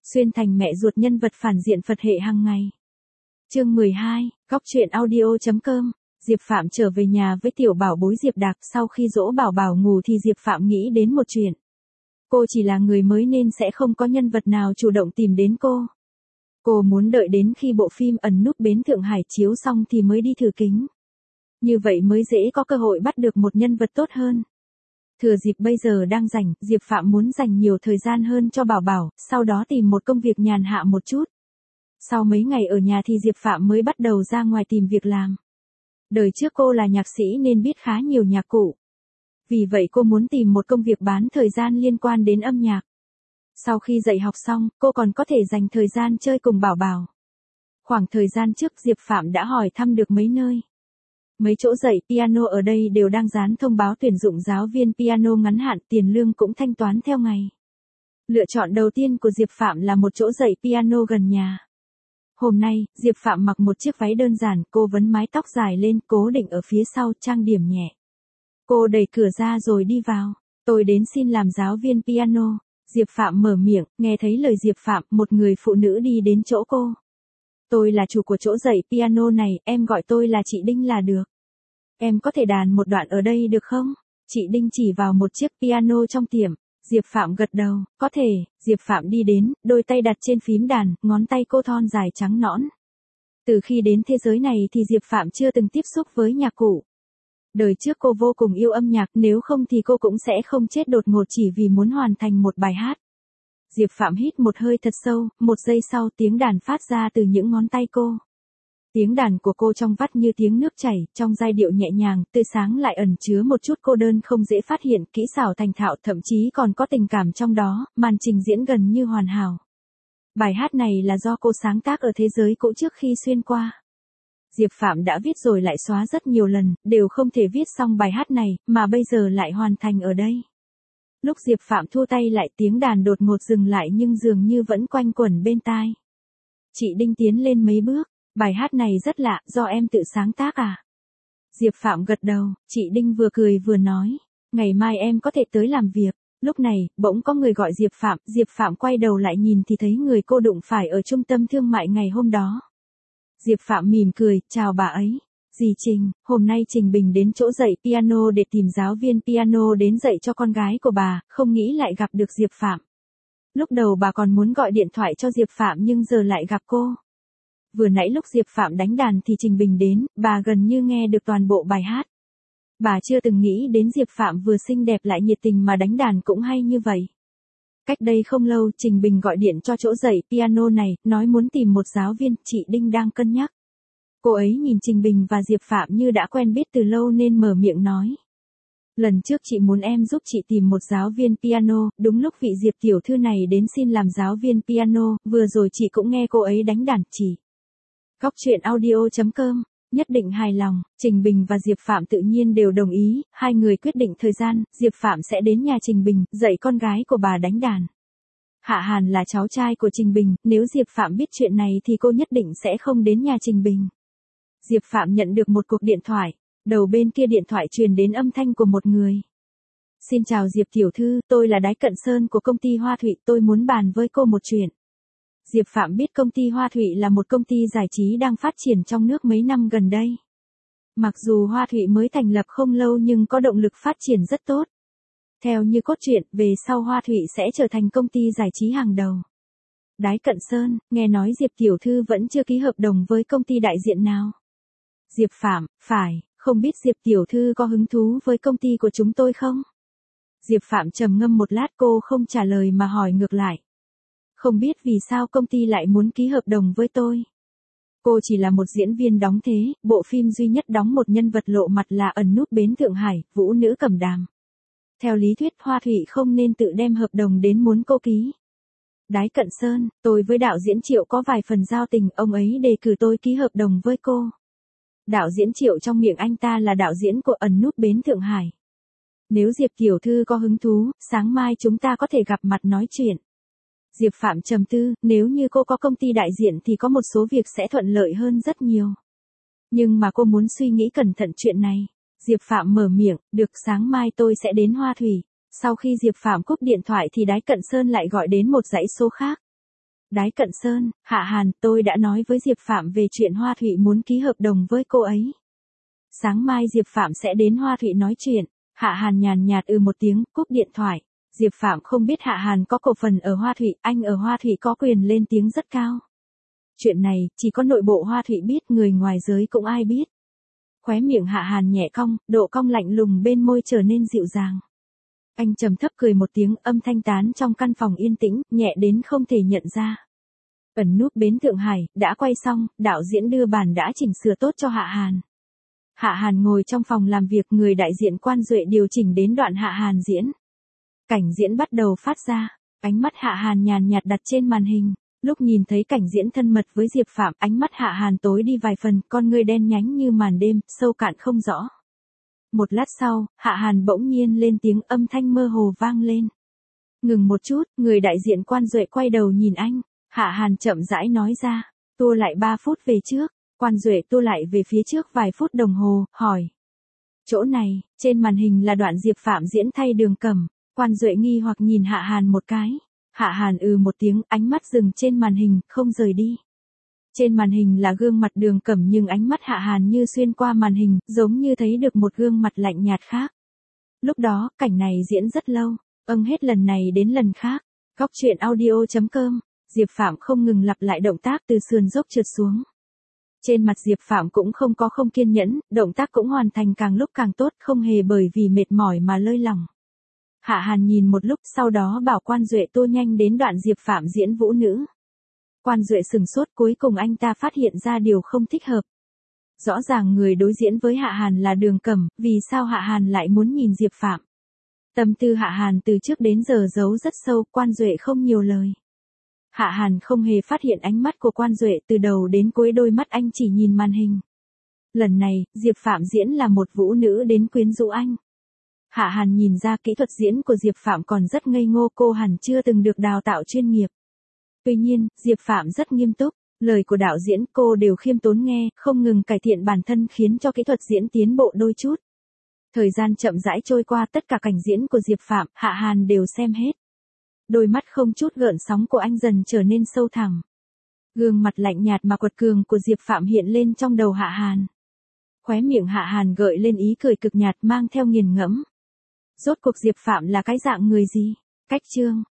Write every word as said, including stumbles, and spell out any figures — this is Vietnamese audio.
Xuyên thành mẹ ruột nhân vật phản diện Phật hệ hàng ngày. Chương mười hai, Góc truyện audio.com. Diệp Phạm trở về nhà với tiểu bảo bối Diệp Đạc, sau khi dỗ bảo bảo ngủ thì Diệp Phạm nghĩ đến một chuyện. Cô chỉ là người mới nên sẽ không có nhân vật nào chủ động tìm đến cô. Cô muốn đợi đến khi bộ phim Ẩn núp bến Thượng Hải chiếu xong thì mới đi thử kính. Như vậy mới dễ có cơ hội bắt được một nhân vật tốt hơn. Thừa dịp bây giờ đang rảnh, Diệp Phạm muốn dành nhiều thời gian hơn cho bảo bảo, sau đó tìm một công việc nhàn hạ một chút. Sau mấy ngày ở nhà thì Diệp Phạm mới bắt đầu ra ngoài tìm việc làm. Đời trước cô là nhạc sĩ nên biết khá nhiều nhạc cụ. Vì vậy cô muốn tìm một công việc bán thời gian liên quan đến âm nhạc. Sau khi dạy học xong, cô còn có thể dành thời gian chơi cùng bảo bảo. Khoảng thời gian trước Diệp Phạm đã hỏi thăm được mấy nơi. Mấy chỗ dạy piano ở đây đều đang dán thông báo tuyển dụng giáo viên piano ngắn hạn, tiền lương cũng thanh toán theo ngày. Lựa chọn đầu tiên của Diệp Phạm là một chỗ dạy piano gần nhà. Hôm nay, Diệp Phạm mặc một chiếc váy đơn giản, cô vấn mái tóc dài lên, cố định ở phía sau, trang điểm nhẹ. Cô đẩy cửa ra rồi đi vào. Tôi đến xin làm giáo viên piano. Diệp Phạm mở miệng, nghe thấy lời Diệp Phạm, một người phụ nữ đi đến chỗ cô. Tôi là chủ của chỗ dạy piano này, em gọi tôi là chị Đinh là được. Em có thể đàn một đoạn ở đây được không? Chị Đinh chỉ vào một chiếc piano trong tiệm. Diệp Phạm gật đầu, có thể. Diệp Phạm đi đến, đôi tay đặt trên phím đàn, ngón tay cô thon dài trắng nõn. Từ khi đến thế giới này thì Diệp Phạm chưa từng tiếp xúc với nhạc cụ. Đời trước cô vô cùng yêu âm nhạc, nếu không thì cô cũng sẽ không chết đột ngột chỉ vì muốn hoàn thành một bài hát. Diệp Phạm hít một hơi thật sâu, một giây sau tiếng đàn phát ra từ những ngón tay cô. Tiếng đàn của cô trong vắt như tiếng nước chảy, trong giai điệu nhẹ nhàng, tươi sáng lại ẩn chứa một chút cô đơn không dễ phát hiện, kỹ xảo thành thạo, thậm chí còn có tình cảm trong đó, màn trình diễn gần như hoàn hảo. Bài hát này là do cô sáng tác ở thế giới cũ trước khi xuyên qua. Diệp Phạm đã viết rồi lại xóa rất nhiều lần, đều không thể viết xong bài hát này, mà bây giờ lại hoàn thành ở đây. Lúc Diệp Phạm thu tay lại tiếng đàn đột ngột dừng lại nhưng dường như vẫn quanh quẩn bên tai. Chị Đinh tiến lên mấy bước, bài hát này rất lạ, do em tự sáng tác à? Diệp Phạm gật đầu, chị Đinh vừa cười vừa nói, ngày mai em có thể tới làm việc. Lúc này, bỗng có người gọi Diệp Phạm, Diệp Phạm quay đầu lại nhìn thì thấy người cô đụng phải ở trung tâm thương mại ngày hôm đó. Diệp Phạm mỉm cười, chào bà ấy. Dì Trình, hôm nay Trình Bình đến chỗ dạy piano để tìm giáo viên piano đến dạy cho con gái của bà, không nghĩ lại gặp được Diệp Phạm. Lúc đầu bà còn muốn gọi điện thoại cho Diệp Phạm nhưng giờ lại gặp cô. Vừa nãy lúc Diệp Phạm đánh đàn thì Trình Bình đến, bà gần như nghe được toàn bộ bài hát. Bà chưa từng nghĩ đến Diệp Phạm vừa xinh đẹp lại nhiệt tình mà đánh đàn cũng hay như vậy. Cách đây không lâu, Trình Bình gọi điện cho chỗ dạy piano này, nói muốn tìm một giáo viên, chị Đinh đang cân nhắc. Cô ấy nhìn Trình Bình và Diệp Phạm như đã quen biết từ lâu nên mở miệng nói. Lần trước chị muốn em giúp chị tìm một giáo viên piano, đúng lúc vị Diệp tiểu thư này đến xin làm giáo viên piano, vừa rồi chị cũng nghe cô ấy đánh đàn chỉ. Góc truyện audio.com, nhất định hài lòng, Trình Bình và Diệp Phạm tự nhiên đều đồng ý, hai người quyết định thời gian, Diệp Phạm sẽ đến nhà Trình Bình, dạy con gái của bà đánh đàn. Hạ Hàn là cháu trai của Trình Bình, nếu Diệp Phạm biết chuyện này thì cô nhất định sẽ không đến nhà Trình Bình. Diệp Phạm nhận được một cuộc điện thoại, đầu bên kia điện thoại truyền đến âm thanh của một người. Xin chào Diệp tiểu thư, tôi là Đái Cận Sơn của công ty Hoa Thụy, tôi muốn bàn với cô một chuyện. Diệp Phạm biết công ty Hoa Thụy là một công ty giải trí đang phát triển trong nước mấy năm gần đây. Mặc dù Hoa Thụy mới thành lập không lâu nhưng có động lực phát triển rất tốt. Theo như cốt truyện, về sau Hoa Thụy sẽ trở thành công ty giải trí hàng đầu. Đái Cận Sơn, nghe nói Diệp tiểu thư vẫn chưa ký hợp đồng với công ty đại diện nào. Diệp Phạm, phải, không biết Diệp tiểu thư có hứng thú với công ty của chúng tôi không? Diệp Phạm trầm ngâm một lát, cô không trả lời mà hỏi ngược lại. Không biết vì sao công ty lại muốn ký hợp đồng với tôi. Cô chỉ là một diễn viên đóng thế, bộ phim duy nhất đóng một nhân vật lộ mặt là Ẩn núp bến Thượng Hải, vũ nữ Cẩm Đàm. Theo lý thuyết Hoa Thụy không nên tự đem hợp đồng đến muốn cô ký. Đái Cận Sơn, tôi với đạo diễn Triệu có vài phần giao tình, ông ấy đề cử tôi ký hợp đồng với cô. Đạo diễn Triệu trong miệng anh ta là đạo diễn của Ẩn núp bến Thượng Hải. Nếu Diệp tiểu thư có hứng thú, sáng mai chúng ta có thể gặp mặt nói chuyện. Diệp Phạm trầm tư, nếu như cô có công ty đại diện thì có một số việc sẽ thuận lợi hơn rất nhiều. Nhưng mà cô muốn suy nghĩ cẩn thận chuyện này. Diệp Phạm mở miệng, được, sáng mai tôi sẽ đến Hoa Thủy. Sau khi Diệp Phạm cúp điện thoại thì Đái Cận Sơn lại gọi đến một dãy số khác. Đái Cận Sơn, Hạ Hàn, tôi đã nói với Diệp Phạm về chuyện Hoa Thụy muốn ký hợp đồng với cô ấy. Sáng mai Diệp Phạm sẽ đến Hoa Thụy nói chuyện. Hạ Hàn nhàn nhạt ừ một tiếng, cúp điện thoại. Diệp Phạm không biết Hạ Hàn có cổ phần ở Hoa Thụy, anh ở Hoa Thụy có quyền lên tiếng rất cao. Chuyện này, chỉ có nội bộ Hoa Thụy biết, người ngoài giới cũng ai biết. Khóe miệng Hạ Hàn nhẹ cong, độ cong lạnh lùng bên môi trở nên dịu dàng. Anh trầm thấp cười một tiếng, âm thanh tán trong căn phòng yên tĩnh, nhẹ đến không thể nhận ra. Ẩn núp bến Thượng Hải, đã quay xong, đạo diễn đưa bản đã chỉnh sửa tốt cho Hạ Hàn. Hạ Hàn ngồi trong phòng làm việc, người đại diện Quan Duệ điều chỉnh đến đoạn Hạ Hàn diễn. Cảnh diễn bắt đầu phát ra, ánh mắt Hạ Hàn nhàn nhạt đặt trên màn hình. Lúc nhìn thấy cảnh diễn thân mật với Diệp Phạm, ánh mắt Hạ Hàn tối đi vài phần, con ngươi đen nhánh như màn đêm, sâu cạn không rõ. Một lát sau, Hạ Hàn bỗng nhiên lên tiếng, âm thanh mơ hồ vang lên. Ngừng một chút, người đại diện Quan Duệ quay đầu nhìn anh. Hạ Hàn chậm rãi nói ra, tua lại ba phút về trước. Quan Duệ tua lại về phía trước vài phút đồng hồ, hỏi. Chỗ này, trên màn hình là đoạn Diệp Phạm diễn thay Đường Cẩm. Quan Duệ nghi hoặc nhìn Hạ Hàn một cái. Hạ Hàn ừ một tiếng, ánh mắt dừng trên màn hình, không rời đi. Trên màn hình là gương mặt Đường Cẩm nhưng ánh mắt Hạ Hàn như xuyên qua màn hình, giống như thấy được một gương mặt lạnh nhạt khác. Lúc đó, cảnh này diễn rất lâu, âng hết lần này đến lần khác. Góc truyện audio chấm com, Diệp Phạm không ngừng lặp lại động tác từ sườn dốc trượt xuống. Trên mặt Diệp Phạm cũng không có không kiên nhẫn, động tác cũng hoàn thành càng lúc càng tốt, không hề bởi vì mệt mỏi mà lơi lỏng. Hạ Hàn nhìn một lúc, sau đó bảo Quan Duệ tua nhanh đến đoạn Diệp Phạm diễn vũ nữ. Quan Duệ sừng sốt, cuối cùng anh ta phát hiện ra điều không thích hợp. Rõ ràng người đối diễn với Hạ Hàn là Đường Cẩm, vì sao Hạ Hàn lại muốn nhìn Diệp Phạm? Tâm tư Hạ Hàn từ trước đến giờ giấu rất sâu, Quan Duệ không nhiều lời. Hạ Hàn không hề phát hiện ánh mắt của Quan Duệ, từ đầu đến cuối đôi mắt anh chỉ nhìn màn hình. Lần này, Diệp Phạm diễn là một vũ nữ đến quyến rũ anh. Hạ Hàn nhìn ra kỹ thuật diễn của Diệp Phạm còn rất ngây ngô, cô hẳn chưa từng được đào tạo chuyên nghiệp. Tuy nhiên, Diệp Phạm rất nghiêm túc, lời của đạo diễn cô đều khiêm tốn nghe, không ngừng cải thiện bản thân khiến cho kỹ thuật diễn tiến bộ đôi chút. Thời gian chậm rãi trôi qua, tất cả cảnh diễn của Diệp Phạm, Hạ Hàn đều xem hết. Đôi mắt không chút gợn sóng của anh dần trở nên sâu thẳm. Gương mặt lạnh nhạt mà quật cường của Diệp Phạm hiện lên trong đầu Hạ Hàn. Khóe miệng Hạ Hàn gợi lên ý cười cực nhạt mang theo nghiền ngẫm. Rốt cuộc Diệp Phạm là cái dạng người gì? Cách chương